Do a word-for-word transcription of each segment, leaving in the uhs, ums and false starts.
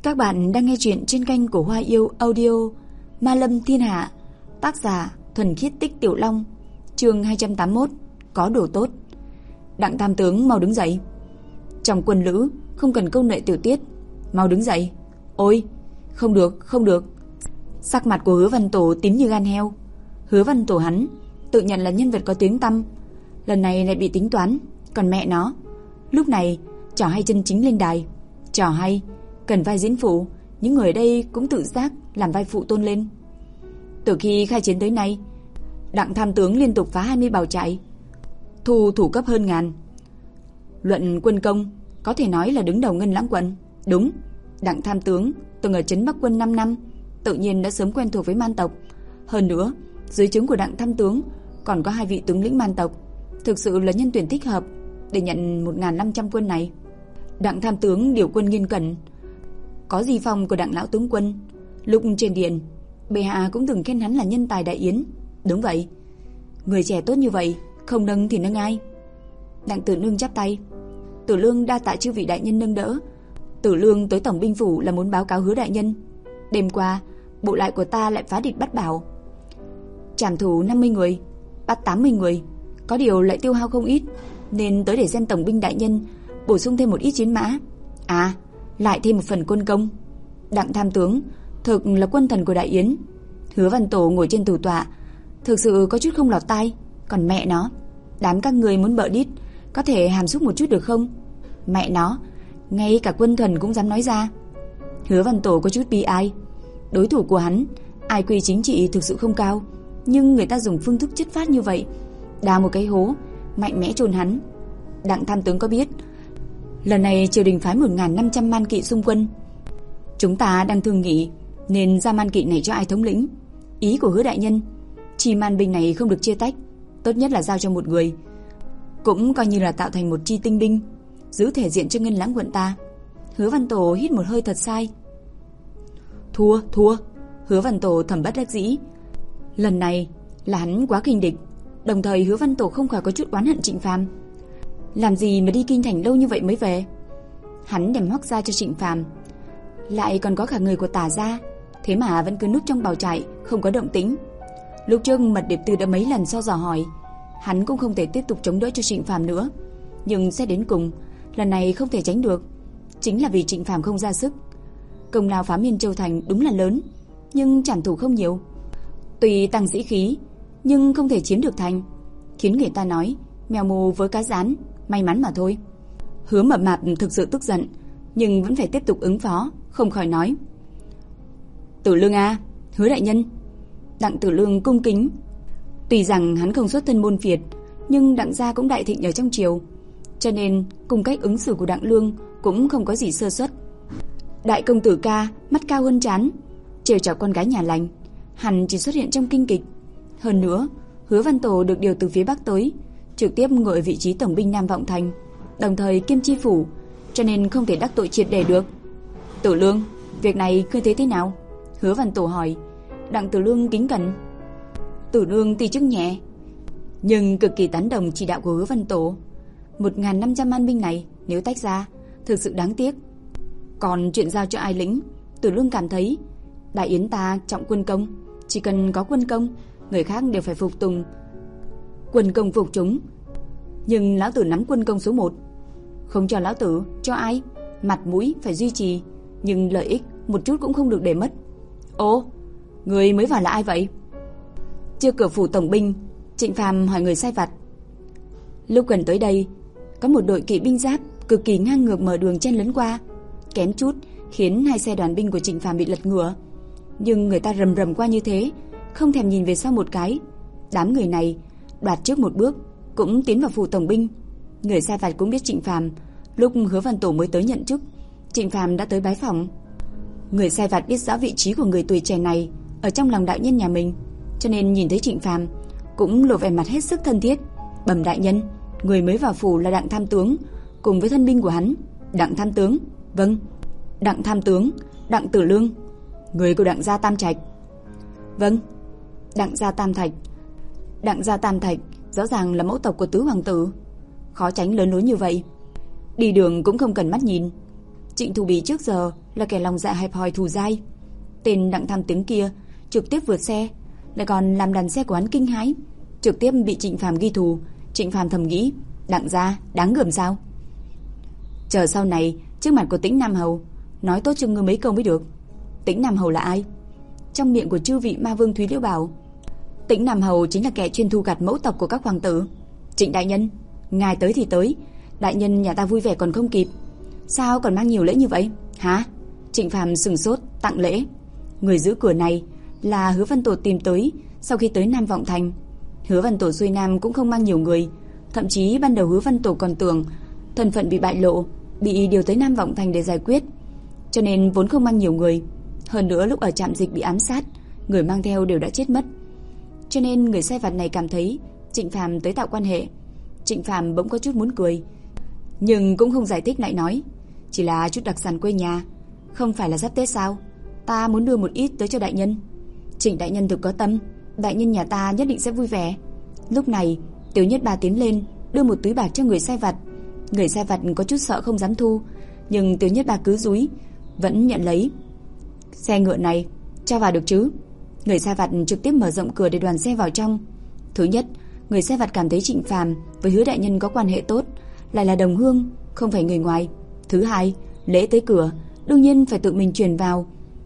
Các bạn đang nghe chuyện trên kênh của Hoa Yêu Audio, Ma Lâm Thiên Hạ, tác giả Thuần Khiết Tích Tiểu Long, chương hai trăm tám mươi mốt, có đồ tốt. Đặng tham tướng mau đứng dậy. Trong quân lữ không cần câu nệ tiểu tiết, mau đứng dậy. Ôi, không được, không được. Sắc mặt của Hứa Văn Tổ tím như gan heo. Hứa Văn Tổ hắn tự nhận là nhân vật có tiếng tăm, lần này lại bị tính toán, còn mẹ nó. Lúc này trò hay chân chính lên đài. Trò hay cần vai diễn phụ, những người ở đây cũng tự giác làm vai phụ tôn lên. Từ khi khai chiến tới nay, Đặng tham tướng liên tục phá hai mươi bào trại, thu thủ cấp hơn ngàn. Luận quân công, có thể nói là đứng đầu Ngân Lãng quận. Đúng, Đặng tham tướng từng ở trấn Bắc quân năm năm, tự nhiên đã sớm quen thuộc với man tộc. Hơn nữa, dưới trướng của Đặng tham tướng còn có hai vị tướng lĩnh man tộc, thực sự là nhân tuyển thích hợp để nhận một nghìn năm trăm quân này. Đặng tham tướng điều quân nghiên cẩn, có di phong của Đặng lão tướng quân. Lúc trên điện, bệ hạ cũng từng khen hắn là nhân tài đại yến. Đúng vậy, người trẻ tốt như vậy, không nâng thì nâng ai? Đặng Tử Lương chắp tay. Tử Lương đa tạ chư vị đại nhân nâng đỡ. Tử Lương tới tổng binh phủ là muốn báo cáo Hứa đại nhân, đêm qua bộ lại của ta lại phá địch bắt bảo, trảm thủ năm mươi người, bắt tám mươi người, có điều lại tiêu hao không ít, nên tới để xem tổng binh đại nhân bổ sung thêm một ít chiến mã. À, lại thêm một phần quân công. Đặng tham tướng thực là quân thần của đại yến. Hứa Văn Tổ ngồi trên thủ tọa, thực sự có chút không lọt tai. Còn mẹ nó, đám các người muốn bợ đít, có thể hàm xúc một chút được không? Mẹ nó, ngay cả quân thần cũng dám nói ra. Hứa Văn Tổ có chút bi ai. Đối thủ của hắn i kiu chính trị thực sự không cao, nhưng người ta dùng phương thức chất phát như vậy, đào một cái hố mạnh mẽ chôn hắn. Đặng tham tướng có biết lần này triều đình phái một nghìn năm trăm man kỵ xung quân, chúng ta đang thương nghị nên ra man kỵ này cho ai thống lĩnh? Ý của Hứa đại nhân, chi man binh này không được chia tách, tốt nhất là giao cho một người, cũng coi như là tạo thành một chi tinh binh, giữ thể diện cho Ngân Lãng quận ta. Hứa Văn Tổ hít một hơi thật sai. Thua, thua. Hứa Văn Tổ thầm bất đắc dĩ. Lần này là hắn quá kinh địch. Đồng thời Hứa Văn Tổ không khỏi có chút oán hận Trịnh Phàm. Làm gì mà đi kinh thành lâu như vậy mới về? Hắn đem hoắc ra cho Trịnh Phàm, lại còn có cả người của Tả gia, thế mà vẫn cứ núp trong bào trại không có động tĩnh. Lúc trước Mật Điệp Tư đã mấy lần so dò hỏi, hắn cũng không thể tiếp tục chống đỡ cho Trịnh Phàm nữa. Nhưng xét đến cùng, lần này không thể tránh được, chính là vì Trịnh Phàm không ra sức. Công lao phá Miên Châu thành đúng là lớn, nhưng trảm thủ không nhiều. Tuy tăng sĩ khí, nhưng không thể chiếm được thành, khiến người ta nói mèo mù với cá rán, may mắn mà thôi. Hứa Mập Mạp thực sự tức giận, nhưng vẫn phải tiếp tục ứng phó, không khỏi nói: Tử Lương a, Hứa đại nhân. Đặng Tử Lương cung kính. Tuy rằng hắn không xuất thân môn phiệt, nhưng Đặng gia cũng đại thịnh ở trong triều, cho nên cùng cách ứng xử của Đặng Lương cũng không có gì sơ suất. Đại công tử ca mắt cao hơn trán, trêu chọc con gái nhà lành, hắn chỉ xuất hiện trong kinh kịch. Hơn nữa, Hứa Văn Tổ được điều từ phía Bắc tới, trực tiếp ngồi ở vị trí tổng binh Nam Vọng Thành, đồng thời kiêm chi phủ, cho nên không thể đắc tội triệt để được. Tử Lương, việc này ngươi thấy thế nào? Hứa Văn Tổ hỏi. Đặng Tử Lương kính cẩn. Tử Lương tuy chức nhẹ, nhưng cực kỳ tán đồng chỉ đạo của Hứa Văn Tổ. Một nghìn năm trăm man binh này nếu tách ra, thực sự đáng tiếc. Còn chuyện giao cho ai lĩnh, Tử Lương cảm thấy đại yến ta trọng quân công, chỉ cần có quân công, người khác đều phải phục tùng. Quân công phục chúng, nhưng lão tử nắm quân công số một, không cho lão tử, cho ai? Mặt mũi phải duy trì, nhưng lợi ích một chút cũng không được để mất. Ồ, người mới vào là ai vậy? Trước cửa phủ tổng binh, Trịnh Phàm hỏi người sai vặt. Lúc gần tới đây, có một đội kỵ binh giáp cực kỳ ngang ngược mở đường chen lấn qua, kém chút khiến hai xe đoàn binh của Trịnh Phàm bị lật ngửa. Nhưng người ta rầm rầm qua như thế, không thèm nhìn về sau một cái. Đám người này đoạt trước một bước, cũng tiến vào phủ tổng binh. Người sai vặt cũng biết Trịnh Phàm. Lúc Hứa Văn Tổ mới tới nhận chức, Trịnh Phàm đã tới bái phỏng. Người sai vặt biết rõ vị trí của người tuổi trẻ này ở trong lòng đại nhân nhà mình, cho nên nhìn thấy Trịnh Phàm cũng lộ vẻ mặt hết sức thân thiết. Bẩm đại nhân, người mới vào phủ là Đặng tham tướng cùng với thân binh của hắn. Đặng tham tướng? Vâng. Đặng tham tướng, Đặng Tử Lương, người của Đặng gia Tam Trạch. Vâng. Đặng gia Tam Thạch. Đặng gia Tam Thạch rõ ràng là mẫu tộc của tứ hoàng tử, khó tránh lớn lối như vậy. Đi đường cũng không cần mắt nhìn. Trịnh Thủ Bỉ trước giờ là kẻ lòng dạ hẹp hòi thù dai. Tên Đặng Tham Tướng kia trực tiếp vượt xe, lại còn làm đàn xe của hắn kinh hãi, trực tiếp bị Trịnh Phàm ghi thù. Trịnh Phàm thầm nghĩ, Đặng gia đáng gờm sao? Chờ sau này trước mặt của Tĩnh Nam Hầu nói tốt cho ngươi mấy câu mới được. Tĩnh Nam Hầu là ai? Trong miệng của chư vị ma vương Thúy Liễu bảo, Tĩnh Nam Hầu chính là kẻ chuyên thu gặt mẫu tộc của các hoàng tử. Trịnh đại nhân, ngài tới thì tới, đại nhân nhà ta vui vẻ còn không kịp, sao còn mang nhiều lễ như vậy? Hả? Trịnh Phàm sừng sốt, tặng lễ. Người giữ cửa này là Hứa Văn Tổ tìm tới sau khi tới Nam Vọng Thành. Hứa Văn Tổ xuôi Nam cũng không mang nhiều người, thậm chí ban đầu Hứa Văn Tổ còn tưởng thân phận bị bại lộ, bị điều tới Nam Vọng Thành để giải quyết, cho nên vốn không mang nhiều người. Hơn nữa lúc ở trạm dịch bị ám sát, người mang theo đều đã chết mất, cho nên người sai vặt này cảm thấy Trịnh Phàm tới tạo quan hệ. Trịnh Phàm bỗng có chút muốn cười, nhưng cũng không giải thích, lại nói, chỉ là chút đặc sản quê nhà, không phải là sắp Tết sao? Ta muốn đưa một ít tới cho đại nhân. Trịnh đại nhân thực có tâm, đại nhân nhà ta nhất định sẽ vui vẻ. Lúc này Tiểu Nhất Ba tiến lên đưa một túi bạc cho người sai vặt. Người sai vặt có chút sợ không dám thu, nhưng Tiểu Nhất Ba cứ dúi vẫn nhận lấy. Xe ngựa này cho vào được chứ? Người sai vặt trực tiếp mở rộng cửa để đoàn xe vào trong. Thứ nhất, người sai vặt cảm thấy Trịnh Phàm với Hứa đại nhân có quan hệ tốt, lại là đồng hương, không phải người ngoài. Thứ hai, lễ tới cửa đương nhiên phải tự mình truyền vào,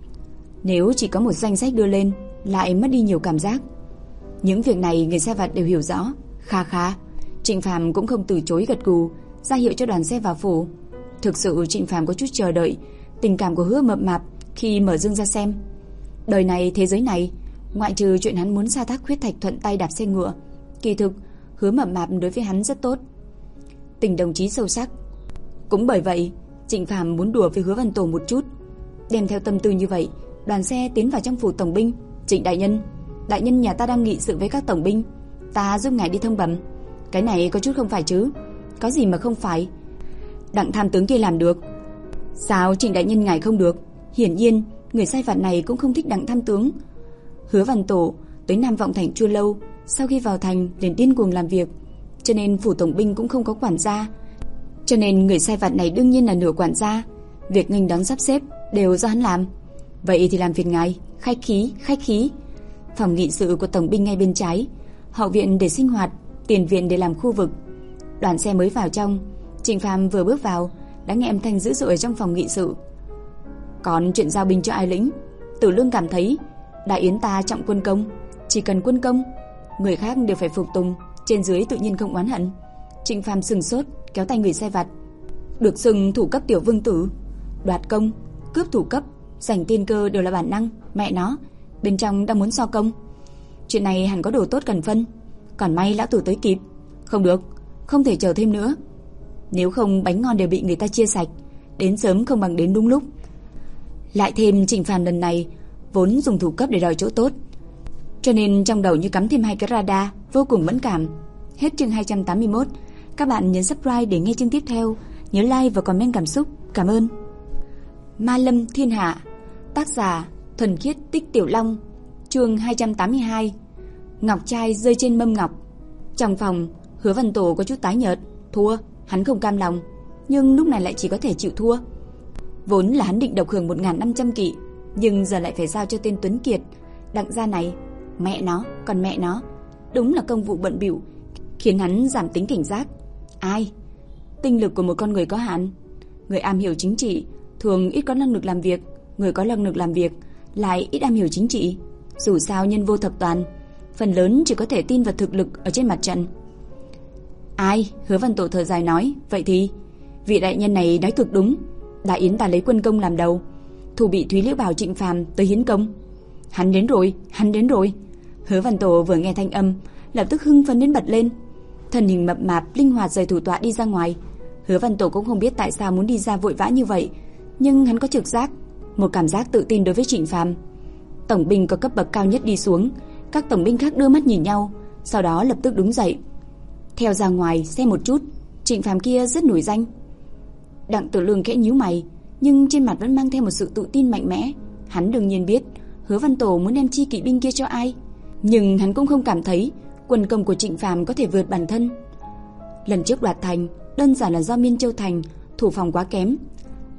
nếu chỉ có một danh sách đưa lên lại mất đi nhiều cảm giác. Những việc này người sai vặt đều hiểu rõ. Kha kha, Trịnh Phàm cũng không từ chối, gật gù ra hiệu cho đoàn xe vào phủ. Thực sự Trịnh Phàm có chút chờ đợi tình cảm của Hứa mập mạp khi mở dương ra xem. Đời này thế giới này, ngoại trừ chuyện hắn muốn sa thác huyết thạch thuận tay đạp xe ngựa, kỳ thực Hứa mập mạp đối với hắn rất tốt, tình đồng chí sâu sắc. Cũng bởi vậy Trịnh Phàm muốn đùa với Hứa Văn Tổ một chút. Đem theo tâm tư như vậy, đoàn xe tiến vào trong phủ tổng binh. Trịnh đại nhân, đại nhân nhà ta đang nghị sự với các tổng binh, ta giúp ngài đi thông bẩm. Cái này có chút không phải chứ? Có gì mà không phải? Đặng Tham Tướng kia làm được, sao Trịnh đại nhân ngài không được? Hiển nhiên người sai vặt này cũng không thích Đặng Tham Tướng. Hứa Văn Tổ tới Nam Vọng Thành chưa lâu, sau khi vào thành liền điên cuồng làm việc, cho nên phủ tổng binh cũng không có quản gia, cho nên người sai vặt này đương nhiên là nửa quản gia. Việc nghênh đón sắp xếp đều do hắn làm. Vậy thì làm phiền ngài, khách khí, khách khí. Phòng nghị sự của tổng binh ngay bên trái, hậu viện để sinh hoạt, tiền viện để làm khu vực. Đoàn xe mới vào trong, Trịnh Phàm vừa bước vào đã nghe âm thanh dữ dội ở trong phòng nghị sự. Còn chuyện giao binh cho ai lĩnh? Tử Lương cảm thấy đại yến ta trọng quân công, chỉ cần quân công, người khác đều phải phục tùng, trên dưới tự nhiên không oán hận. Trịnh Phàm sừng sốt, kéo tay người sai vặt. Được xưng thủ cấp tiểu vương tử, đoạt công, cướp thủ cấp, giành tiên cơ đều là bản năng. Mẹ nó, bên trong đang muốn so công. Chuyện này hẳn có đồ tốt cần phân. Còn may lão tử tới kịp. Không được, không thể chờ thêm nữa, nếu không bánh ngon đều bị người ta chia sạch. Đến sớm không bằng đến đúng lúc. Lại thêm Trịnh Phàm lần này vốn dùng thủ cấp để đòi chỗ tốt, cho nên trong đầu như cắm thêm hai cái radar, vô cùng mẫn cảm. Hết chương hai trăm tám mươi mốt. Các bạn nhấn subscribe để nghe chương tiếp theo. Nhớ like và comment cảm xúc. Cảm ơn. Ma Lâm Thiên Hạ, tác giả Thuần Khiết Tích Tiểu Long, chương hai trăm tám mươi hai. Ngọc trai rơi trên mâm ngọc. Trong phòng, Hứa Văn Tổ có chút tái nhợt. Thua, hắn không cam lòng, nhưng lúc này lại chỉ có thể chịu thua. Vốn là hắn định độc hưởng một nghìn năm trăm kỵ, nhưng giờ lại phải giao cho tên Tuấn Kiệt Đặng gia này. Mẹ nó, còn mẹ nó, đúng là công vụ bận bịu, khiến hắn giảm tính cảnh giác. Ai? Tinh lực của một con người có hạn. Người am hiểu chính trị thường ít có năng lực làm việc, người có năng lực làm việc lại ít am hiểu chính trị. Dù sao nhân vô thập toàn, phần lớn chỉ có thể tin vào thực lực ở trên mặt trận. Ai? Hứa Văn Tổ thở dài nói, vậy thì vị đại nhân này nói cực đúng. Đại yến ta lấy quân công làm đầu, thủ bị Thúy Liễu bảo Trịnh Phàm tới hiến công. Hắn đến rồi, hắn đến rồi. Hứa Văn Tổ vừa nghe thanh âm lập tức hưng phấn đến bật lên, thân hình mập mạp linh hoạt rời thủ tọa đi ra ngoài. Hứa Văn Tổ cũng không biết tại sao muốn đi ra vội vã như vậy, nhưng hắn có trực giác, một cảm giác tự tin đối với Trịnh Phàm. Tổng binh có cấp bậc cao nhất đi xuống, các tổng binh khác đưa mắt nhìn nhau, sau đó lập tức đứng dậy theo ra ngoài xem một chút. Trịnh Phàm kia rất nổi danh. Đặng Tử Lương khẽ nhíu mày, nhưng trên mặt vẫn mang theo một sự tự tin mạnh mẽ. Hắn đương nhiên biết Hứa Văn Tổ muốn đem chi kỵ binh kia cho ai, nhưng hắn cũng không cảm thấy quân công của Trịnh Phàm có thể vượt bản thân. Lần trước đoạt thành đơn giản là do Miên Châu thành thủ phòng quá kém,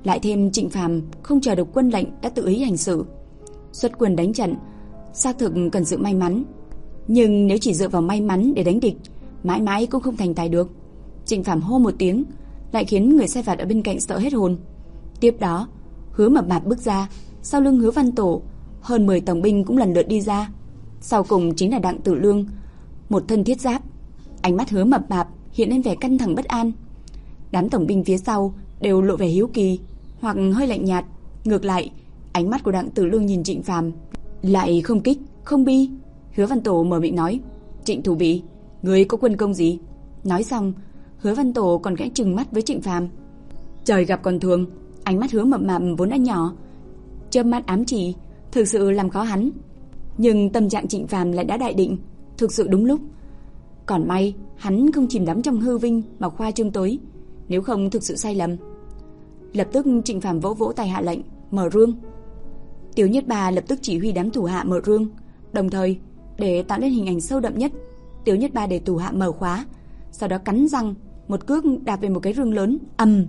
Lại thêm Trịnh Phàm không chờ được quân lệnh đã tự ý hành sự. Xuất quân đánh trận xác thực cần sự may mắn, nhưng nếu chỉ dựa vào may mắn để đánh địch, mãi mãi cũng không thành tài được. Trịnh Phàm hô một tiếng, lại khiến người sai vặt ở bên cạnh sợ hết hồn. Tiếp đó, Hứa Mập Mạp bước ra, sau lưng Hứa Văn Tổ, hơn mười tổng binh cũng lần lượt đi ra. Sau cùng chính là Đặng Tử Lương, một thân thiết giáp. Ánh mắt Hứa Mập Mạp hiện lên vẻ căng thẳng bất an. Đám tổng binh phía sau đều lộ vẻ hiếu kỳ hoặc hơi lạnh nhạt. Ngược lại, ánh mắt của Đặng Tử Lương nhìn Trịnh Phàm lại không kích, không bi. Hứa Văn Tổ mở miệng nói: "Trịnh thủ bị, ngươi có quân công gì?" Nói xong, Hứa Văn Tổ còn khẽ trừng mắt với Trịnh Phàm. Trời gặp còn thường, ánh mắt Hứa Mập Mạp vốn đã nhỏ, chớp mắt ám chỉ, thực sự làm khó hắn. Nhưng tâm trạng Trịnh Phàm lại đã đại định, thực sự đúng lúc. Còn may hắn không chìm đắm trong hư vinh mà khoa trương tối, nếu không thực sự sai lầm. Lập tức Trịnh Phàm vỗ vỗ tay hạ lệnh mở rương. Tiểu Nhất Bà lập tức chỉ huy đám thủ hạ mở rương, đồng thời để tạo lên hình ảnh sâu đậm nhất, Tiểu Nhất Bà để thủ hạ mở khóa, sau đó cắn răng một cước đạp về một cái rương lớn, ầm.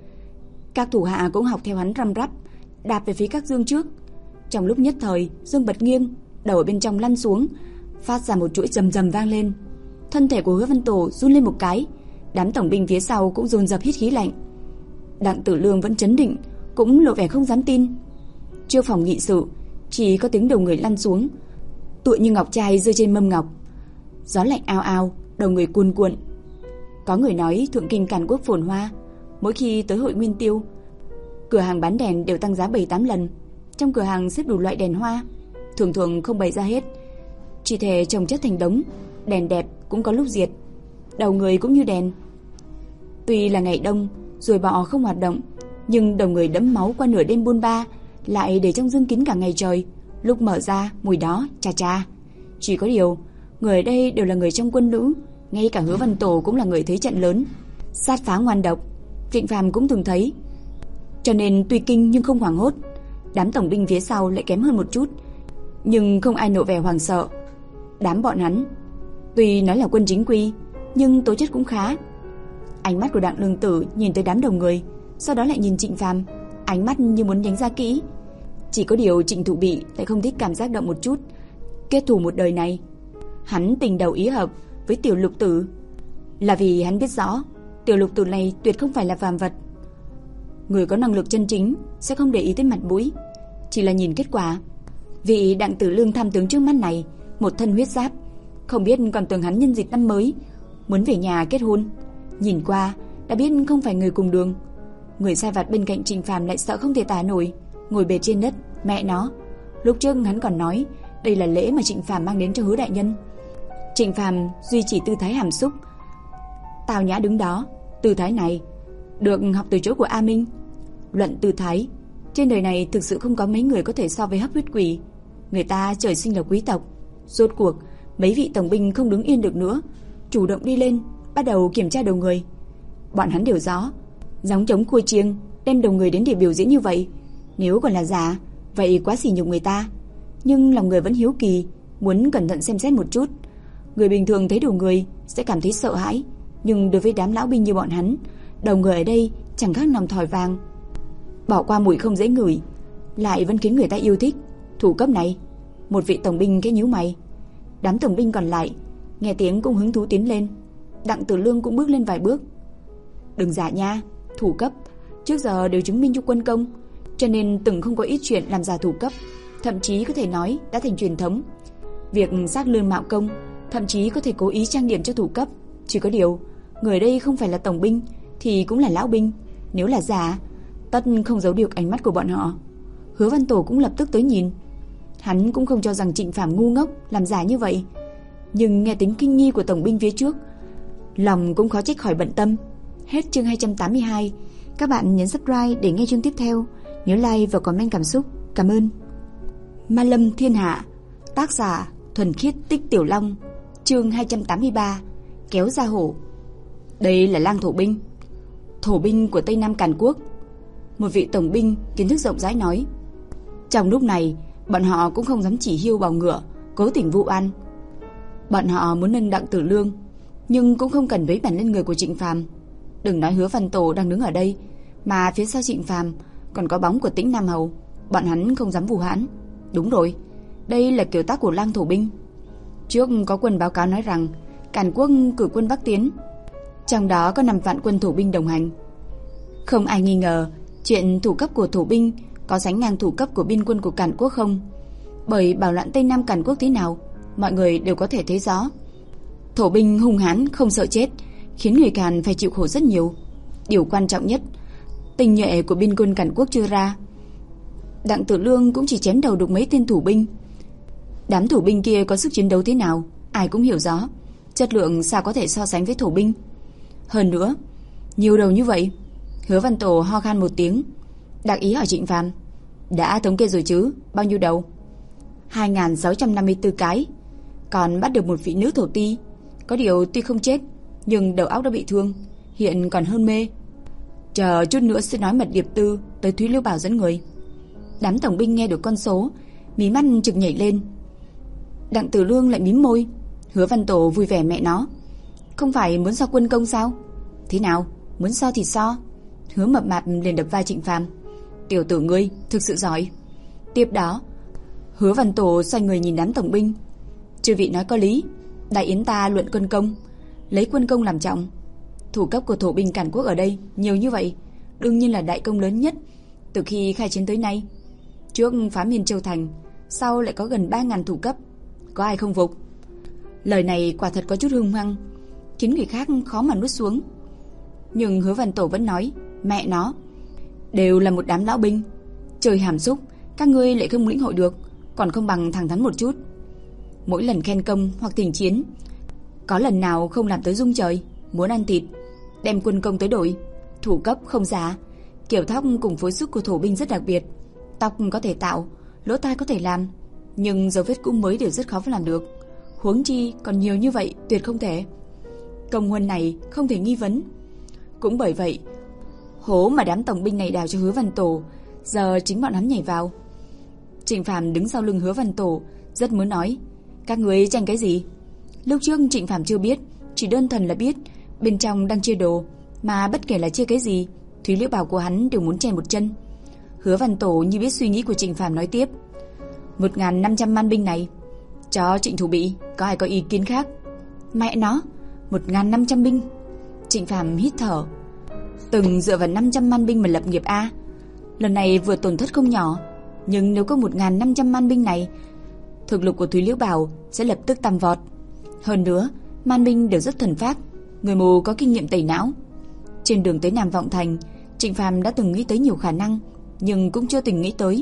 Các thủ hạ cũng học theo hắn răm rắp, đạp về phía các dương trước. Trong lúc nhất thời, dương bật nghiêng, đầu ở bên trong lăn xuống, phát ra một chuỗi rầm rầm vang lên. Thân thể của Hứa Văn Tổ run lên một cái, đám tổng binh phía sau cũng dồn dập hít khí lạnh. Đặng Tử Lương vẫn trấn định, cũng lộ vẻ không dám tin. Trước phòng nghị sự, chỉ có tiếng đầu người lăn xuống, tựa như ngọc trai rơi trên mâm ngọc. Gió lạnh ao ao, đầu người cuồn cuộn. Có người nói thượng kinh càn quốc phồn hoa, mỗi khi tới hội Nguyên Tiêu, cửa hàng bán đèn đều tăng giá bảy tám lần. Trong cửa hàng xếp đủ loại đèn hoa, thường thường không bày ra hết, chỉ thể chồng chất thành đống. Đèn đẹp cũng có lúc diệt, đầu người cũng như đèn. Tuy là ngày đông, ruồi bọ không hoạt động, nhưng đầu người đẫm máu qua nửa đêm buôn ba lại để trong dương kín cả ngày trời. Lúc mở ra, mùi đó cha cha. Chỉ có điều, người ở đây đều là người trong quân nữ, ngay cả Hứa Văn Tổ cũng là người thấy trận lớn, sát phá ngoan độc. Trịnh Phàm cũng từng thấy, cho nên tuy kinh nhưng không hoảng hốt. Đám tổng binh phía sau lại kém hơn một chút, nhưng không ai nộ vẻ hoảng sợ. Đám bọn hắn tuy nói là quân chính quy, nhưng tố chất cũng khá. Ánh mắt của Đặng Lương Tử nhìn tới đám đồng người, sau đó lại nhìn Trịnh Phàm, ánh mắt như muốn đánh giá kỹ. Chỉ có điều Trịnh Thụ Bị lại không thích cảm giác động một chút, kết thù một đời này. Hắn tình đầu ý hợp với Tiểu Lục Tử là vì hắn biết rõ Tiểu Lục Tử này tuyệt không phải là phàm vật. Người có năng lực chân chính sẽ không để ý tới mặt mũi, chỉ là nhìn kết quả. Vị Đặng Tử Lương tham tướng trước mắt này, một thân huyết giáp, không biết còn tưởng hắn nhân dịp năm mới muốn về nhà kết hôn. Nhìn qua đã biết không phải người cùng đường. Người sai vặt bên cạnh Trịnh Phàm lại sợ không thể tả nổi, ngồi bệt trên đất. Mẹ nó, lúc trước hắn còn nói đây là lễ mà Trịnh Phàm mang đến cho Hứa đại nhân. Trịnh Phàm duy trì tư thái hàm xúc, tào nhã đứng đó. Tư thái này được học từ chỗ của A Minh. Luận tư thái, trên đời này thực sự không có mấy người có thể so với Hấp Huyết Quỷ. Người ta trời sinh là quý tộc. Rốt cuộc mấy vị tổng binh không đứng yên được nữa, chủ động đi lên, bắt đầu kiểm tra đầu người. Bọn hắn đều rõ, gióng trống khua chiêng đem đầu người đến để biểu diễn như vậy, nếu còn là giả, vậy quá sỉ nhục người ta. Nhưng lòng người vẫn hiếu kỳ, muốn cẩn thận xem xét một chút. Người bình thường thấy đầu người sẽ cảm thấy sợ hãi, nhưng đối với đám lão binh như bọn hắn, đầu người ở đây chẳng khác nòng thỏi vàng. Bỏ qua mùi không dễ ngửi, lại vẫn khiến người ta yêu thích. Thủ cấp này, một vị tổng binh cái nhíu mày. Đám tổng binh còn lại nghe tiếng cũng hứng thú tiến lên. Đặng Tử Lương cũng bước lên vài bước. Đừng giả nha, thủ cấp trước giờ đều chứng minh cho quân công, cho nên từng không có ít chuyện làm giả thủ cấp, thậm chí có thể nói đã thành truyền thống. Việc xác lương mạo công, thậm chí có thể cố ý trang điểm cho thủ cấp. Chỉ có điều, người đây không phải là tổng binh thì cũng là lão binh, nếu là giả, tất không giấu được ánh mắt của bọn họ. Hứa Văn Tổ cũng lập tức tới nhìn. Hắn cũng không cho rằng Trịnh Phàm ngu ngốc làm giả như vậy, nhưng nghe tính kinh nghi của tổng binh phía trước, lòng cũng khó trách khỏi bận tâm. Hết chương hai trăm tám mươi hai. Các bạn nhấn subscribe để nghe chương tiếp theo, nhớ like và comment cảm xúc. Cảm ơn. Ma Lâm Thiên Hạ, tác giả Thuần Khiết Tích Tiểu Long, chương hai trăm tám mươi ba. Kéo ra hổ. Đây là lang thổ binh, thổ binh của Tây Nam Càn Quốc. Một vị tổng binh kiến thức rộng rãi nói. Trong lúc này, bọn họ cũng không dám chỉ hiêu bào ngựa, cố tình vu oan. Bọn họ muốn nâng Đặng Tử Lương, nhưng cũng không cần vấy bẩn lên người của Trịnh Phàm. Đừng nói Hứa Văn Tổ đang đứng ở đây, Mà phía sau Trịnh Phàm còn có bóng của Tĩnh Nam Hầu, bọn hắn không dám vu hãn. Đúng rồi, đây là kiểu tác của Lang Thổ binh. Trước có quân báo cáo nói rằng Càn Quốc cử quân Bắc tiến, trong đó có năm vạn quân thổ binh đồng hành. Không ai nghi ngờ chuyện thủ cấp của thổ binh có sánh ngang thủ cấp của biên quân của Càn Quốc không. Bởi bảo loạn Tây Nam Càn Quốc thế nào, mọi người đều có thể thấy rõ. Thổ binh hung hãn không sợ chết, khiến người Càn phải chịu khổ rất nhiều. Điều quan trọng nhất, tinh nhuệ của biên quân Càn Quốc chưa ra. Đặng Tử Lương cũng chỉ chém đầu được mấy tên thủ binh. Đám thủ binh kia có sức chiến đấu thế nào, ai cũng hiểu rõ. Chất lượng sao có thể so sánh với thổ binh. Hơn nữa, nhiều đầu như vậy. Hứa Văn Tổ ho khan một tiếng, đặc ý hỏi Trịnh Phàm: đã thống kê rồi chứ, bao nhiêu đầu? hai nghìn sáu trăm năm mươi tư cái. Còn bắt được một vị nữ thổ ti. Có điều tuy không chết, nhưng đầu óc đã bị thương, hiện còn hôn mê. Chờ chút nữa sẽ nói mật điệp tư tới Thúy Liêu Bảo dẫn người. Đám tổng binh nghe được con số, mí mắt trực nhảy lên. Đặng Tử Lương lại mím môi. Hứa Văn Tổ vui vẻ mẹ nó. Không phải muốn so quân công sao? Thế nào, muốn so thì so. Hứa Mập Mạp liền đập vai Trịnh Phàm: tiểu tử ngươi thực sự giỏi. Tiếp đó, Hứa Văn Tổ xoay người nhìn đám tổng binh: chư vị nói có lý, đại yến ta luận quân công, lấy quân công làm trọng. Thủ cấp của thổ binh Càn Quốc ở đây nhiều như vậy, đương nhiên là đại công lớn nhất từ khi khai chiến tới nay. Trước phá Miên Châu thành, sau lại có gần ba nghìn thủ cấp, có ai không phục? Lời này quả thật có chút hung hăng, khiến người khác khó mà nuốt xuống. Nhưng Hứa Văn Tổ vẫn nói: mẹ nó, đều là một đám lão binh, trời hàm xúc, các ngươi lại không lĩnh hội được, còn không bằng thẳng thắn một chút. Mỗi lần khen công hoặc thỉnh chiến, có lần nào không làm tới rung trời. Muốn ăn thịt, đem quân công tới đổi. Thủ cấp không giá, kiểu tóc cùng phối sức của thổ binh rất đặc biệt. Tóc có thể tạo, lỗ tai có thể làm, nhưng dấu vết cũ mới đều rất khó làm được. Huống chi còn nhiều như vậy, tuyệt không thể. Công huân này không thể nghi vấn. Cũng bởi vậy, hố mà đám tổng binh này đào cho Hứa Văn Tổ, giờ chính bọn hắn nhảy vào. Trịnh Phàm đứng sau lưng Hứa Văn Tổ, rất muốn nói: các người tranh cái gì? Lúc trước Trịnh Phàm chưa biết, chỉ đơn thuần là biết bên trong đang chia đồ, mà bất kể là chia cái gì, Thúy Liễu Bảo của hắn đều muốn chen một chân. Hứa Văn Tổ như biết suy nghĩ của Trịnh Phàm nói tiếp: một nghìn năm trăm man binh này cho Trịnh thủ bị, có ai có ý kiến khác? Mẹ nó, một nghìn năm trăm binh. Trịnh Phàm hít thở. Từng dựa vào năm trăm man binh mà lập nghiệp a. Lần này vừa tổn thất không nhỏ, nhưng nếu có một nghìn năm trăm man binh này, thực lực của Thúy Liễu Bảo sẽ lập tức tăng vọt. Hơn nữa, man binh đều rất thuần phát, người mù có kinh nghiệm tẩy não. Trên đường tới Nam Vọng Thành, Trịnh Phàm đã từng nghĩ tới nhiều khả năng, nhưng cũng chưa từng nghĩ tới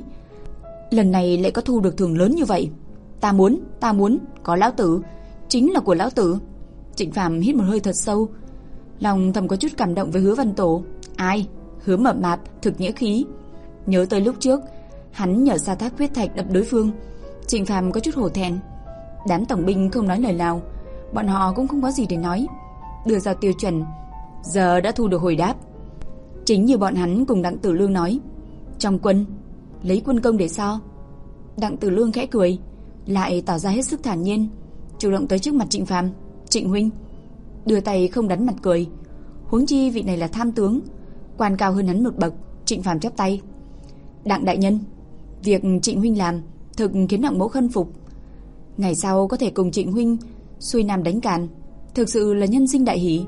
lần này lại có thu được thưởng lớn như vậy. Ta muốn, ta muốn, có lão tử, chính là của lão tử. Trịnh Phàm hít một hơi thật sâu, lòng thầm có chút cảm động với Hứa Văn Tổ. Ai? Hứa Mập Mạp thực nghĩa khí. Nhớ tới lúc trước hắn nhờ sa thác huyết thạch đập đối phương, Trịnh Phàm có chút hổ thẹn. Đám tổng binh không nói lời nào, bọn họ cũng không có gì để nói. Đưa ra tiêu chuẩn, giờ đã thu được hồi đáp. Chính như bọn hắn cùng Đặng Tử Lương nói, trong quân lấy quân công để so. Đặng Tử Lương khẽ cười, lại tỏ ra hết sức thản nhiên, chủ động tới trước mặt Trịnh Phàm. Trịnh huynh, đưa tay không đánh mặt cười. Huống chi vị này là tham tướng, quan cao hơn hắn một bậc. Trịnh Phàm chắp tay. Đặng đại nhân, việc Trịnh huynh làm thực khiến Đặng mẫu khâm phục. Ngày sau có thể cùng Trịnh huynh xuôi nam đánh Càn, thực sự là nhân sinh đại hỷ.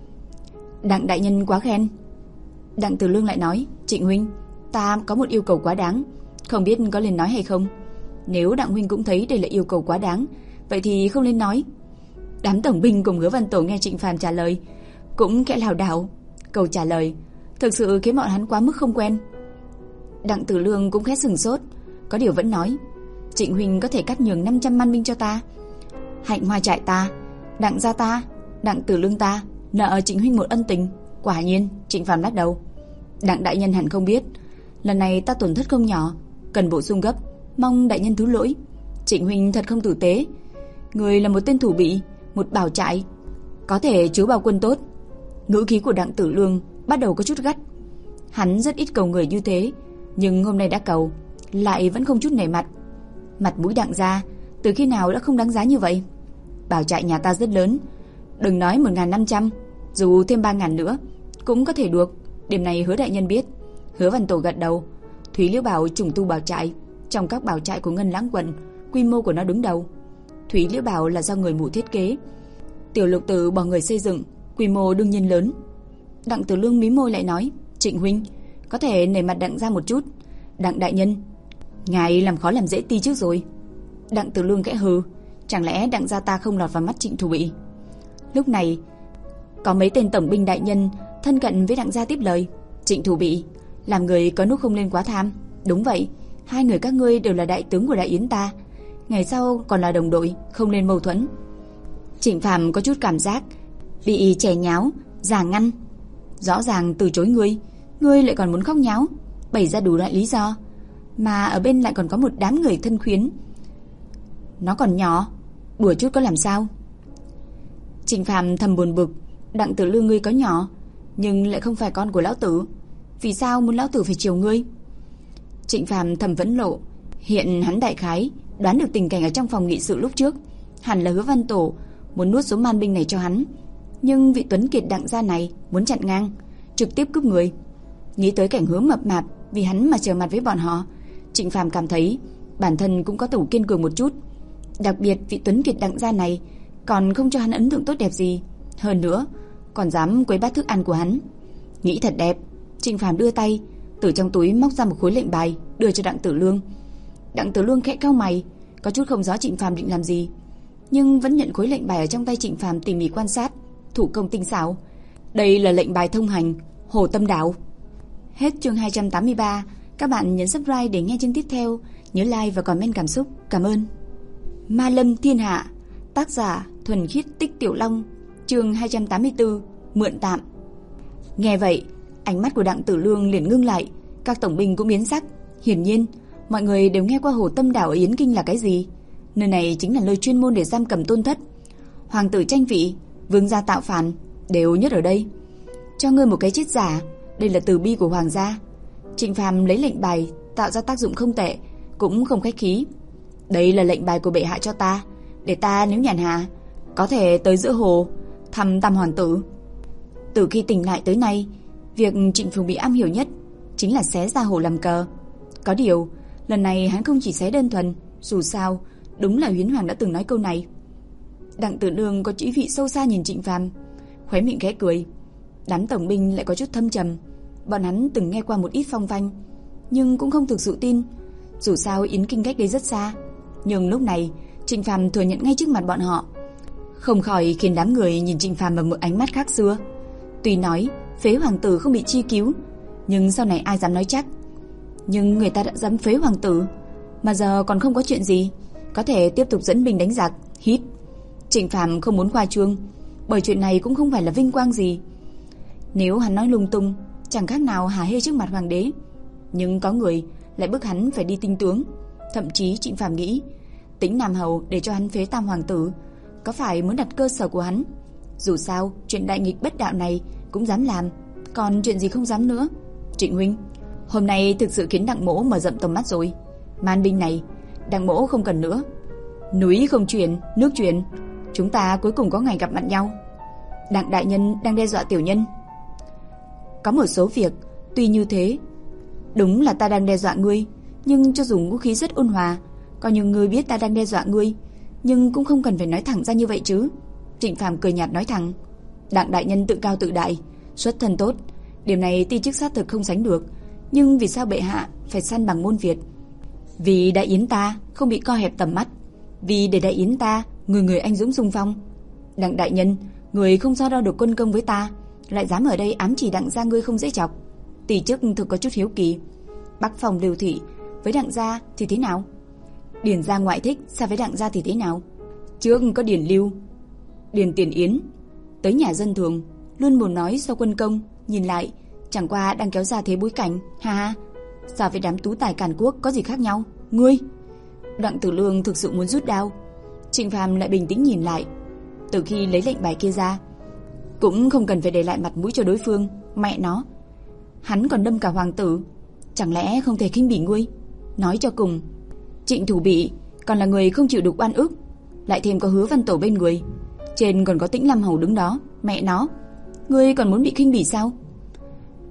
Đặng đại nhân quá khen. Đặng Tử Lương lại nói, Trịnh huynh, ta có một yêu cầu quá đáng, không biết có nên nói hay không. Nếu Đặng huynh cũng thấy đây là yêu cầu quá đáng, vậy thì không nên nói. Đám tổng binh cùng Hứa Văn Tổ nghe Trịnh Phàm trả lời cũng kẽ lảo đảo. Câu trả lời thực sự khiến bọn hắn quá mức không quen. Đặng Tử Lương cũng khẽ sừng sốt, có điều vẫn nói, Trịnh huynh có thể cắt nhường năm trăm man binh cho ta. Hạnh Hoa trại ta, Đặng gia ta, Đặng Tử Lương ta nợ Trịnh huynh một ân tình. Quả nhiên. Trịnh Phàm lắc đầu. Đặng đại nhân hẳn không biết, lần này ta tổn thất không nhỏ, cần bổ sung gấp, mong đại nhân thứ lỗi. Trịnh huynh thật không tử tế, người là một tên thủ bị, một bảo trại, có thể chiếu bao quân tốt. Ngữ khí của Đặng Tử Lương bắt đầu có chút gắt. Hắn rất ít cầu người như thế, nhưng hôm nay đã cầu, lại vẫn không chút nể mặt. Mặt mũi Đặng gia từ khi nào đã không đáng giá như vậy? Bảo trại nhà ta rất lớn, đừng nói một nghìn năm trăm, dù thêm ba ngàn nữa cũng có thể được. Điểm này Hứa đại nhân biết. Hứa Văn Tổ gật đầu. Thúy Liễu Bảo trùng tu bảo trại, trong các bảo trại của Ngân Lãng quận, quy mô của nó đứng đầu. Thúy Liễu Bảo là do người Mù thiết kế, Tiểu Lục Tử bỏ người xây dựng, quy mô đương nhiên lớn. Đặng Tử Lương mí môi lại nói, Trịnh huynh, có thể nể mặt Đặng ra một chút. Đặng đại nhân, ngài làm khó làm dễ ti trước rồi. Đặng Tử Lương khẽ hừ, chẳng lẽ Đặng gia ta không lọt vào mắt Trịnh Thủ Bị? Lúc này, có mấy tên tổng binh đại nhân thân cận với Đặng gia tiếp lời, Trịnh Thủ Bị, làm người có lúc không nên quá tham. Đúng vậy, hai người các ngươi đều là đại tướng của Đại Yến ta, ngày sau còn là đồng đội, không nên mâu thuẫn. Trịnh Phàm có chút cảm giác bị chè nháo, giả ngăn. Rõ ràng từ chối ngươi, ngươi lại còn muốn khóc nháo, bày ra đủ loại lý do, mà ở bên lại còn có một đám người thân khuyến. Nó còn nhỏ, đùa chút có làm sao? Trịnh Phàm thầm buồn bực, Đặng Tử Lương ngươi có nhỏ, nhưng lại không phải con của lão tử, vì sao muốn lão tử phải chiều ngươi? Trịnh Phàm thầm vẫn lộ, hiện hắn đại khái đoán được tình cảnh ở trong phòng nghị sự lúc trước, hẳn là Hứa Văn Tổ muốn nuốt số man binh này cho hắn, nhưng vị tuấn kiệt Đặng gia này muốn chặn ngang, trực tiếp cướp người. Nghĩ tới cảnh Hứa mập mạp vì hắn mà trở mặt với bọn họ, Trịnh Phàm cảm thấy bản thân cũng có đủ kiên cường một chút. Đặc biệt vị tuấn kiệt Đặng gia này còn không cho hắn ấn tượng tốt đẹp gì, hơn nữa còn dám quấy bát thức ăn của hắn. Nghĩ thật đẹp, Trịnh Phàm đưa tay từ trong túi móc ra một khối lệnh bài đưa cho Đặng Tử Lương. Đặng Tử Lương khẽ cau mày, có chút không rõ Trịnh Phàm định làm gì, nhưng vẫn nhận khối lệnh bài ở trong tay Trịnh Phàm, tỉ mỉ quan sát, thủ công tinh xảo. Đây là lệnh bài thông hành Hồ Tâm Đảo. Hết chương hai trăm tám mươi ba. Các bạn nhấn subscribe để nghe chương tiếp theo, nhớ like và comment cảm xúc. Cảm ơn. Ma Lâm Thiên Hạ, tác giả Thuần Khiết Tích Tiểu Long, chương hai trăm tám mươi tư, mượn tạm. Nghe vậy, ánh mắt của Đặng Tử Lương liền ngưng lại, các tổng binh cũng biến sắc. Hiển nhiên, mọi người đều nghe qua Hồ Tâm Đảo ở Yến Kinh là cái gì. Nơi này chính là nơi chuyên môn để giam cầm tôn thất, hoàng tử tranh vị, vương gia tạo phản, đều nhất ở đây. Cho ngươi một cái chết giả, đây là từ bi của hoàng gia. Trịnh Phàm lấy lệnh bài tạo ra tác dụng không tệ, cũng không khách khí. Đây là lệnh bài của bệ hạ cho ta, để ta nếu nhàn hạ có thể tới giữa hồ thăm Tam hoàng tử. Từ khi tỉnh lại tới nay, việc Trịnh Phùng bị am hiểu nhất chính là xé ra hồ làm cờ. Có điều, lần này hắn không chỉ xé đơn thuần, dù sao đúng là Huyễn Hoàng đã từng nói câu này. Đặng Tử Lương có chỉ vị sâu xa nhìn Trịnh Phàm, khóe miệng khẽ cười. Đám tổng binh lại có chút thâm trầm, bọn hắn từng nghe qua một ít phong phanh, nhưng cũng không thực sự tin. Dù sao Yến Kinh cách đây rất xa, nhưng lúc này Trịnh Phàm thừa nhận ngay trước mặt bọn họ, không khỏi khiến đám người nhìn Trịnh Phàm bằng một ánh mắt khác xưa. Tuy nói phế hoàng tử không bị chi cứu, nhưng sau này ai dám nói chắc. Nhưng người ta đã dám phế hoàng tử, mà giờ còn không có chuyện gì, có thể tiếp tục dẫn binh đánh giặc. Hít. Trịnh Phàm không muốn khoa trương, bởi chuyện này cũng không phải là vinh quang gì. Nếu hắn nói lung tung, chẳng khác nào hả hê trước mặt hoàng đế. Nhưng có người lại bức hắn phải đi tinh tướng. Thậm chí Trịnh Phàm nghĩ, tính Nam Hầu để cho hắn phế Tam hoàng tử, có phải muốn đặt cơ sở của hắn? Dù sao, chuyện đại nghịch bất đạo này cũng dám làm, còn chuyện gì không dám nữa. Trịnh huynh, hôm nay thực sự khiến Đặng Mỗ mở rộng tầm mắt rồi. Man binh này, Đặng Mỗ không cần nữa. Núi không chuyển, nước chuyển, chúng ta cuối cùng có ngày gặp mặt nhau. Đặng đại nhân đang đe dọa tiểu nhân. Có một số việc, tuy như thế, đúng là ta đang đe dọa ngươi, nhưng cho dù ngữ khí rất ôn hòa, coi như ngươi biết ta đang đe dọa ngươi, nhưng cũng không cần phải nói thẳng ra như vậy chứ. Trịnh Phàm cười nhạt nói thẳng. Đặng đại nhân tự cao tự đại, xuất thân tốt, điểm này ti chức xác thực không sánh được, nhưng vì sao bệ hạ phải săn bằng môn Việt? Vì Đại Yến ta không bị co hẹp tầm mắt, vì để Đại Yến ta người người anh dũng xung phong. Đặng đại nhân, người không so đo được quân công với ta, lại dám ở đây ám chỉ Đặng gia ngươi không dễ chọc. Tỷ chức thực có chút hiếu kỳ, Bắc Phòng Lưu Thị với Đặng gia thì thế nào? Điền gia ngoại thích xa với Đặng gia thì thế nào? Trước có Điền Lưu, Điền Tiền Yến, tới nhà dân thường, luôn muốn nói sau quân công, nhìn lại chẳng qua đang kéo ra thế bối cảnh. Ha ha, so với đám tú tài càn quốc có gì khác nhau? Ngươi! Đặng Tử Lương thực sự muốn rút đao. Trịnh Phàm lại bình tĩnh nhìn lại. Từ khi lấy lệnh bài kia ra, cũng không cần phải để lại mặt mũi cho đối phương. Mẹ nó, hắn còn đâm cả hoàng tử, chẳng lẽ không thể khinh bỉ ngươi? Nói cho cùng, Trịnh Thủ Bị còn là người không chịu được oan ức, lại thêm có Hứa Văn Tổ bên người, trên còn có Tĩnh Lam Hầu đứng đó. Mẹ nó, ngươi còn muốn bị khinh bỉ sao?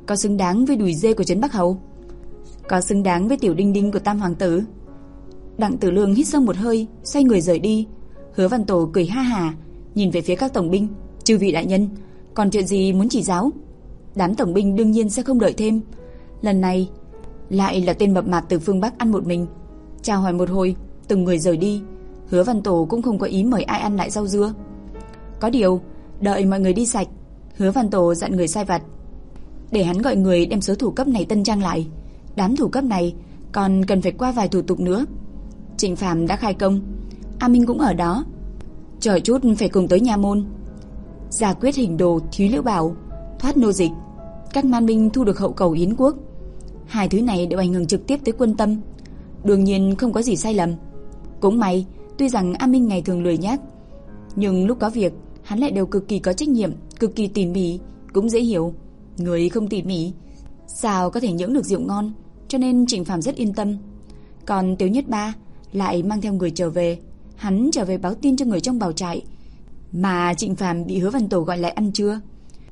có xứng đáng với đùi dê của Trấn Bắc Hầu, có xứng đáng với tiểu đinh đinh của Tam hoàng tử. Đặng Tử Lương hít sâu một hơi, xoay người rời đi. Hứa Văn Tổ cười ha hả, nhìn về phía các tổng binh. Chư vị đại nhân, còn chuyện gì muốn chỉ giáo? Đám tổng binh đương nhiên sẽ không đợi thêm. Lần này lại là tên mập mạp từ phương Bắc ăn một mình. Chào hỏi một hồi, từng người rời đi. Hứa Văn Tổ cũng không có ý mời ai ăn lại rau dưa. Có điều, đợi mọi người đi sạch, Hứa Văn Tổ dặn người sai vặt để hắn gọi người đem số thủ cấp này tân trang lại. Đám thủ cấp này còn cần phải qua vài thủ tục nữa. Trịnh Phàm đã khai công, A Minh cũng ở đó, chờ chút phải cùng tới nha môn, giả quyết hình đồ Thúy Liễu Bảo, thoát nô dịch, các man binh thu được hậu cầu Yến quốc. Hai thứ này đều ảnh hưởng trực tiếp tới quân tâm, đương nhiên không có gì sai lầm. Cũng may, tuy rằng A Minh ngày thường lười nhác, nhưng lúc có việc hắn lại đều cực kỳ có trách nhiệm, cực kỳ tỉ mỉ. Cũng dễ hiểu, người không tỉ mỉ sao có thể nhưỡng được rượu ngon, cho nên Trịnh Phàm rất yên tâm. Còn Tiếu Nhất Ba lại mang theo người trở về, hắn trở về báo tin cho người trong bảo trại, mà Trịnh Phàm bị Hứa Văn Tổ gọi lại ăn trưa.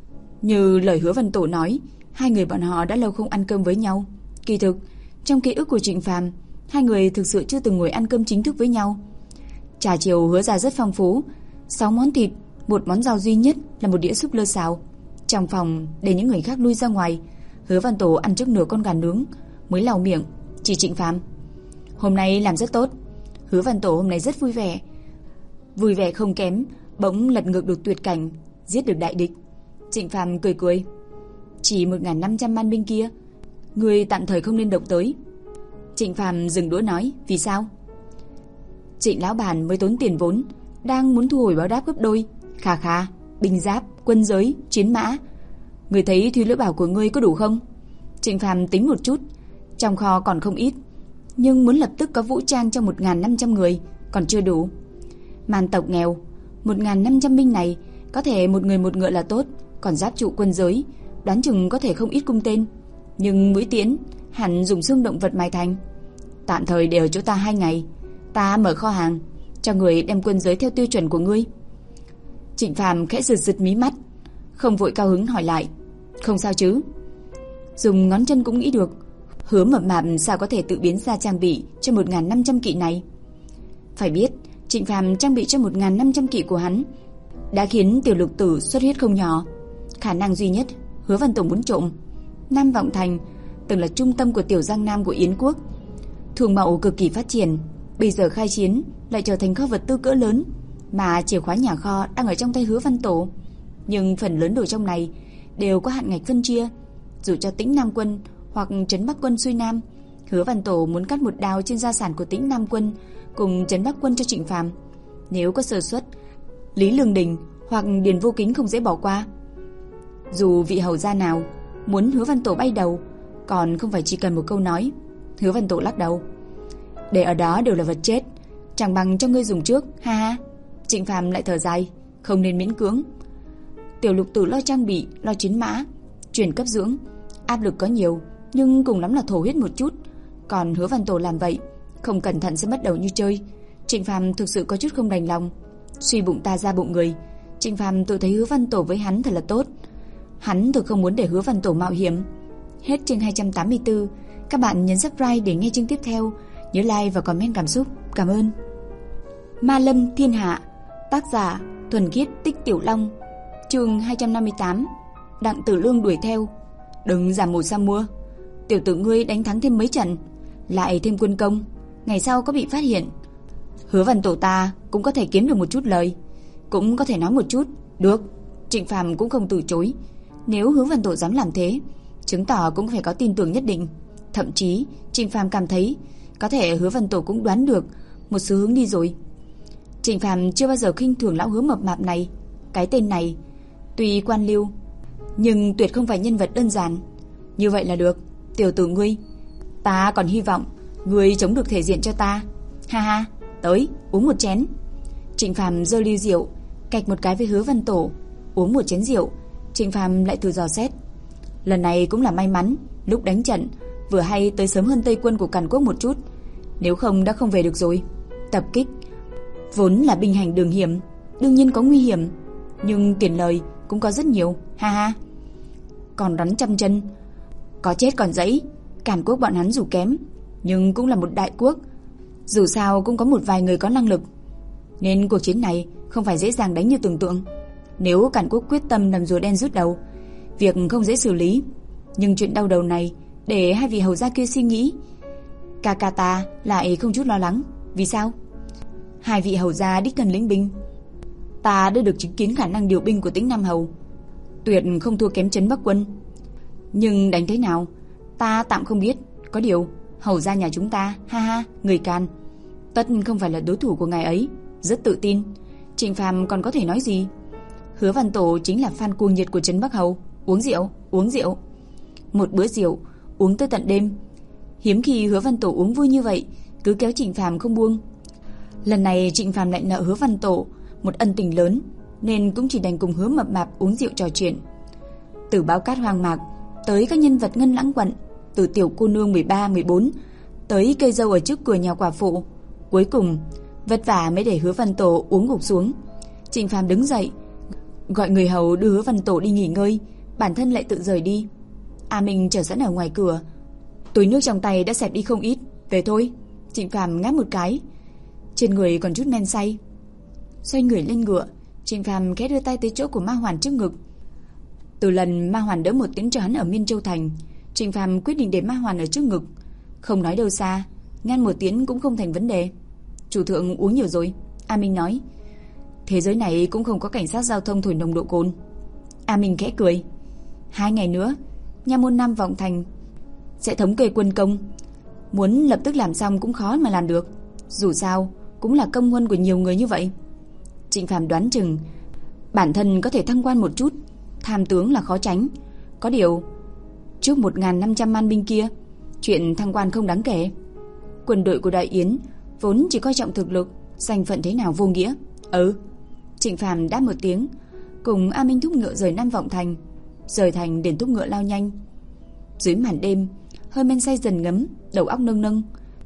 Như lời Hứa Văn Tổ nói, hai người bọn họ đã lâu không ăn cơm với nhau. Kỳ thực, trong ký ức của Trịnh Phàm, hai người thực sự chưa từng ngồi ăn cơm chính thức với nhau. Trà chiều Hứa ra rất phong phú, sáu món thịt, một món rau duy nhất là một đĩa súp lơ xào. Trong phòng để những người khác lui ra ngoài, Hứa Văn Tổ ăn trước nửa con gà nướng mới lau miệng, chỉ Trịnh Phàm: "Hôm nay làm rất tốt." Hứa Văn Tổ hôm nay rất vui vẻ, vui vẻ không kém, bỗng lật ngược được tuyệt cảnh, giết được đại địch. Trịnh Phàm cười cười: "Chỉ một nghìn năm trăm man binh kia, người tạm thời không nên động tới." Trịnh Phàm dừng đũa nói: "Vì sao?" "Trịnh lão bản mới tốn tiền vốn, đang muốn thu hồi báo đáp gấp đôi. Khà khà, binh giáp, quân giới, chiến mã, người thấy Thúy Liễu Bảo của ngươi có đủ không?" Trịnh Phàm tính một chút, trong kho còn không ít, nhưng muốn lập tức có vũ trang cho một nghìn năm trăm người còn chưa đủ. Man tộc nghèo, một nghìn năm trăm binh này có thể một người một ngựa là tốt, còn giáp trụ quân giới, đoán chừng có thể không ít cung tên, nhưng mũi tiễn hẳn dùng xương động vật mài thành. Tạm thời để ở chỗ ta hai ngày, ta mở kho hàng, cho người đem quân giới theo tiêu chuẩn của ngươi." Trịnh Phàm khẽ giật giật mí mắt, không vội cao hứng hỏi lại: "Không sao chứ?" Dùng ngón chân cũng nghĩ được, Hứa mập mạp sao có thể tự biến ra trang bị cho một nghìn năm trăm kỵ này. Phải biết, Trịnh Phàm trang bị cho một nghìn năm trăm kỵ của hắn đã khiến Tiểu Lục Tử xuất huyết không nhỏ. Khả năng duy nhất Hứa Văn Tổ muốn trộm. Nam Vọng Thành từng là trung tâm của tiểu Giang Nam của Yến quốc, thương mậu cực kỳ phát triển, bây giờ khai chiến lại trở thành kho vật tư cỡ lớn, mà chìa khóa nhà kho đang ở trong tay Hứa Văn Tổ. Nhưng phần lớn đồ trong này đều có hạn ngạch phân chia, dù cho Tĩnh Nam quân hoặc Trấn Bắc quân xuôi nam, Hứa Văn Tổ muốn cắt một đao trên gia sản của Tĩnh Nam quân cùng Trấn Bắc quân cho Trịnh Phàm. Nếu có sơ suất, Lý Lương Đình hoặc Điền Vô Kính không dễ bỏ qua. Dù vị hầu gia nào muốn Hứa Văn Tổ bay đầu, còn không phải chỉ cần một câu nói. Hứa Văn Tổ lắc đầu: "Để ở đó đều là vật chết, chẳng bằng cho ngươi dùng trước, ha ha." Trịnh Phàm lại thở dài: "Không nên miễn cưỡng. Tiểu Lục Tử lo trang bị, lo chiến mã, chuyển cấp dưỡng, áp lực có nhiều, nhưng cùng lắm là thổ huyết một chút. Còn Hứa Văn Tổ làm vậy, không cẩn thận sẽ mất đầu như chơi." Trịnh Phàm thực sự có chút không đành lòng. Suy bụng ta ra bụng người, Trịnh Phàm tự thấy Hứa Văn Tổ với hắn thật là tốt. Hắn thực không muốn để Hứa Văn Tổ mạo hiểm. Hết chương hai trăm tám mươi tư. Các bạn nhấn subscribe để nghe chương tiếp theo. Nhớ like và comment cảm xúc. Cảm ơn. Ma Lâm Thiên Hạ, tác giả Thuần Khiết Tích Tiểu Long, chương hai trăm năm mươi tám. Đặng Tử Lương đuổi theo: "Đừng giả mù sa mua, tiểu tử ngươi đánh thắng thêm mấy trận, lại thêm quân công, ngày sau có bị phát hiện, Hứa Văn Tổ ta cũng có thể kiếm được một chút lời, cũng có thể nói một chút." "Được." Trịnh Phàm cũng không từ chối. Nếu Hứa Văn Tổ dám làm thế, chứng tỏ cũng phải có tin tưởng nhất định. Thậm chí Trịnh Phàm cảm thấy có thể Hứa Văn Tổ cũng đoán được một số hướng đi rồi. Trịnh Phàm chưa bao giờ khinh thường lão Hứa mập mạp này. Cái tên này tuy quan liêu, nhưng tuyệt không phải nhân vật đơn giản. "Như vậy là được, tiểu tử ngươi, ta còn hy vọng ngươi chống được thể diện cho ta. Ha ha, tới, uống một chén." Trịnh Phàm giơ ly rượu, cạch một cái với Hứa Văn Tổ. Uống một chén rượu, Trịnh Phàm lại thử dò xét. Lần này cũng là may mắn, lúc đánh trận vừa hay tới sớm hơn Tây quân của Càn Quốc một chút, nếu không đã không về được rồi. Tập kích vốn là binh hành đường hiểm, đương nhiên có nguy hiểm, nhưng tiền lời cũng có rất nhiều, ha ha. Còn rắn trăm chân, Có chết còn dãy. Càn Quốc bọn hắn dù kém, nhưng cũng là một đại quốc, dù sao cũng có một vài người có năng lực, nên cuộc chiến này không phải dễ dàng đánh như tưởng tượng. Nếu Càn Quốc quyết tâm nằm rùa đen rút đầu, việc không dễ xử lý. Nhưng chuyện đau đầu này để hai vị hầu gia kia suy nghĩ. Kakata lại không chút lo lắng. Vì sao? Hai vị hầu gia đích thân lĩnh binh, ta đã được chứng kiến khả năng điều binh của Tĩnh Nam Hầu, tuyệt không thua kém Trấn Bắc Quân. Nhưng đánh thế nào ta tạm không biết. Có điều hầu gia nhà chúng ta, ha ha, người Càn, tất không phải là đối thủ của ngài ấy. Rất tự tin. Trịnh Phàm còn có thể nói gì? Hứa Văn Tổ chính là fan cuồng nhiệt của Trấn Bắc Hầu. Uống rượu, uống rượu. Một bữa rượu uống tới tận đêm. Hiếm khi Hứa Văn Tổ uống vui như vậy, cứ kéo Trịnh Phàm không buông. Lần này Trịnh Phàm lại nợ Hứa Văn Tổ một ân tình lớn, nên cũng chỉ đành cùng Hứa Mập Mạp uống rượu trò chuyện. Từ Báo Cát hoang mạc tới các nhân vật Ngân Lãng quận, từ tiểu cô nương mười ba mười bốn tới cây dâu ở trước cửa nhà quả phụ, cuối cùng vất vả mới để Hứa Văn Tổ uống gục xuống. Trịnh Phàm đứng dậy, gọi người hầu đưa Hứa Văn Tổ đi nghỉ ngơi, bản thân lại tự rời đi. A Minh chờ sẵn ở ngoài cửa, túi nước trong tay đã xẹp đi không ít. Về thôi. Trịnh Phàm ngáp một cái, trên người còn chút men say. Xoay người lên ngựa, Trịnh Phàm khẽ đưa tay tới chỗ của Ma Hoàn trước ngực. Từ lần Ma Hoàn đỡ một tiếng cho hắn ở Miên Châu thành, Trịnh Phàm quyết định để Ma Hoàn ở trước ngực, không nói đâu xa, ngăn một tiếng cũng không thành vấn đề. Chủ thượng uống nhiều rồi, A Minh nói. Thế giới này cũng không có cảnh sát giao thông thổi nồng độ cồn. A Minh khẽ cười. Hai ngày nữa, nha môn Nam Vọng thành sẽ thống kê quân công, muốn lập tức làm xong cũng khó mà làm được. Dù sao cũng là công huân của nhiều người như vậy. Trịnh Phàm đoán chừng bản thân có thể thăng quan một chút, tham tướng là khó tránh. Có điều trước một nghìn năm trăm man binh kia, chuyện thăng quan không đáng kể. Quân đội của Đại Yến vốn chỉ coi trọng thực lực, danh phận thế nào vô nghĩa. Ừ. Trịnh Phàm đáp một tiếng, cùng A Minh thúc ngựa rời Nam Vọng thành. Rời thành liền thúc ngựa lao nhanh. Dưới màn đêm, hơi men say dần ngấm, đầu óc nâng nâng.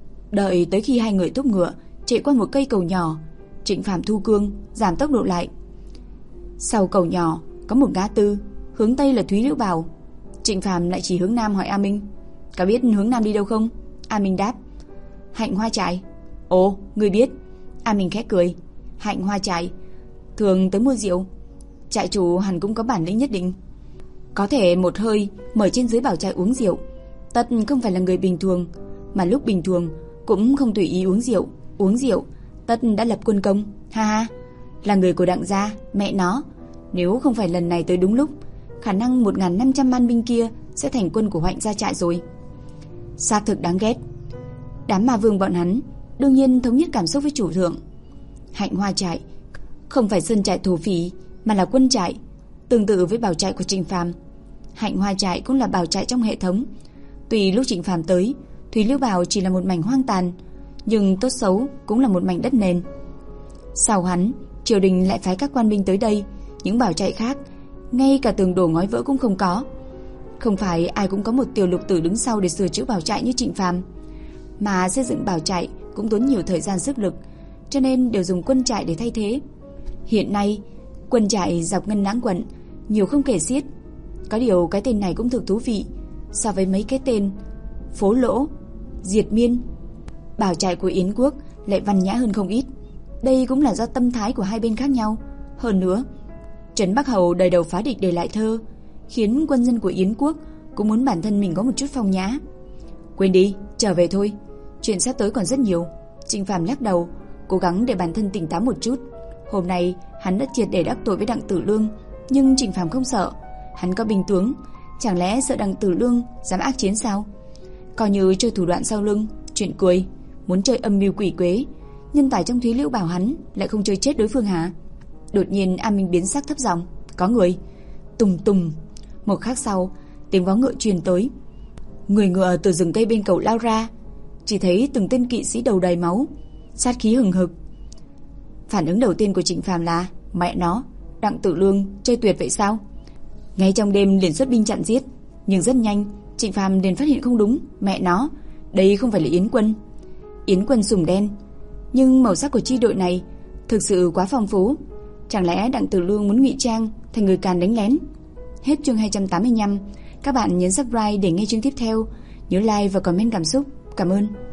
Đợi tới khi hai người thúc ngựa chạy qua một cây cầu nhỏ, Trịnh Phàm thu cương, giảm tốc độ lại. Sau cầu nhỏ có một ngã tư, hướng tây là Thúy Liễu Bào. Trịnh Phàm lại chỉ hướng nam hỏi A Minh, có biết hướng nam đi đâu không? A Minh đáp, Hạnh Hoa trại. Ồ, ngươi biết? A Minh khẽ cười. Hạnh Hoa trại thường tới mua rượu, trại chủ hẳn cũng có bản lĩnh nhất định, có thể một hơi mời trên dưới bảo trại uống rượu. Tất không phải là người bình thường, mà lúc bình thường cũng không tùy ý uống rượu. Uống rượu tất đã lập quân công. Ha ha, là người của Đặng gia, mẹ nó. Nếu không phải lần này tới đúng lúc, khả năng một nghìn năm trăm man binh kia sẽ thành quân của Hoạnh gia trại rồi. Xác thực đáng ghét. Đám ma vương bọn hắn đương nhiên thống nhất cảm xúc với chủ thượng. Hạnh Hoa trại không phải sơn trại thổ phỉ, mà là quân trại, tương tự với bảo trại của Trịnh Phàm. Hạnh Hoa trại cũng là bảo trại trong hệ thống. Tuy lúc Trịnh Phàm tới, Thúy Liễu Bào chỉ là một mảnh hoang tàn, nhưng tốt xấu cũng là một mảnh đất nền. Sau hắn, triều đình lại phái các quan binh tới đây. Những bảo trại khác ngay cả tường đổ ngói vỡ cũng không có. Không phải ai cũng có một tiểu lục tử đứng sau để sửa chữa bảo trại như Trịnh Phàm, mà xây dựng bảo trại cũng tốn nhiều thời gian sức lực, cho nên đều dùng quân trại để thay thế. Hiện nay quân trại dọc Ngân Lãng quận nhiều không kể xiết. Có điều cái tên này cũng thực thú vị, so với mấy cái tên Phố Lỗ, Diệt Miên, bảo trại của Yến quốc lại văn nhã hơn không ít. Đây cũng là do tâm thái của hai bên khác nhau. Hơn nữa, Trấn Bắc Hầu đời đầu phá địch để lại thơ, khiến quân dân của Yến quốc cũng muốn bản thân mình có một chút phong nhã. Quên đi, trở về thôi, chuyện sắp tới còn rất nhiều. Trịnh Phàm lắc đầu, cố gắng để bản thân tỉnh táo một chút. Hôm nay hắn đã triệt để đắc tội với Đặng Tử Lương, nhưng Trịnh Phàm không sợ. Hắn có binh tướng, chẳng lẽ sợ Đặng Tử Lương dám ác chiến sao? Coi như chơi thủ đoạn sau lưng, chuyện cười. Muốn chơi âm mưu quỷ quế, nhân tài trong Thúy Liễu Bảo hắn lại không chơi chết đối phương hả? Đột nhiên A Minh biến sắc thấp giọng, có người. Tùng tùng. Một khắc sau, tiếng vó ngựa truyền tới. Người ngựa từ rừng cây bên cầu lao ra, chỉ thấy từng tên kỵ sĩ đầu đầy máu, sát khí hừng hực. Phản ứng đầu tiên của Trịnh Phàm là, mẹ nó, Đặng Tử Lương chơi tuyệt vậy sao? Ngay trong đêm liền xuất binh chặn giết. Nhưng rất nhanh Trịnh Phàm liền phát hiện không đúng. Mẹ nó, đây không phải là Yến quân. Yến quân sùng đen, nhưng màu sắc của chi đội này thực sự quá phong phú. Chẳng lẽ Đặng Tử Lương muốn ngụy trang thành người Càn đánh lén? Hết chương hai trăm tám mươi lăm. Các bạn nhấn subscribe để nghe chương tiếp theo. Nhớ like và comment cảm xúc. Cảm ơn.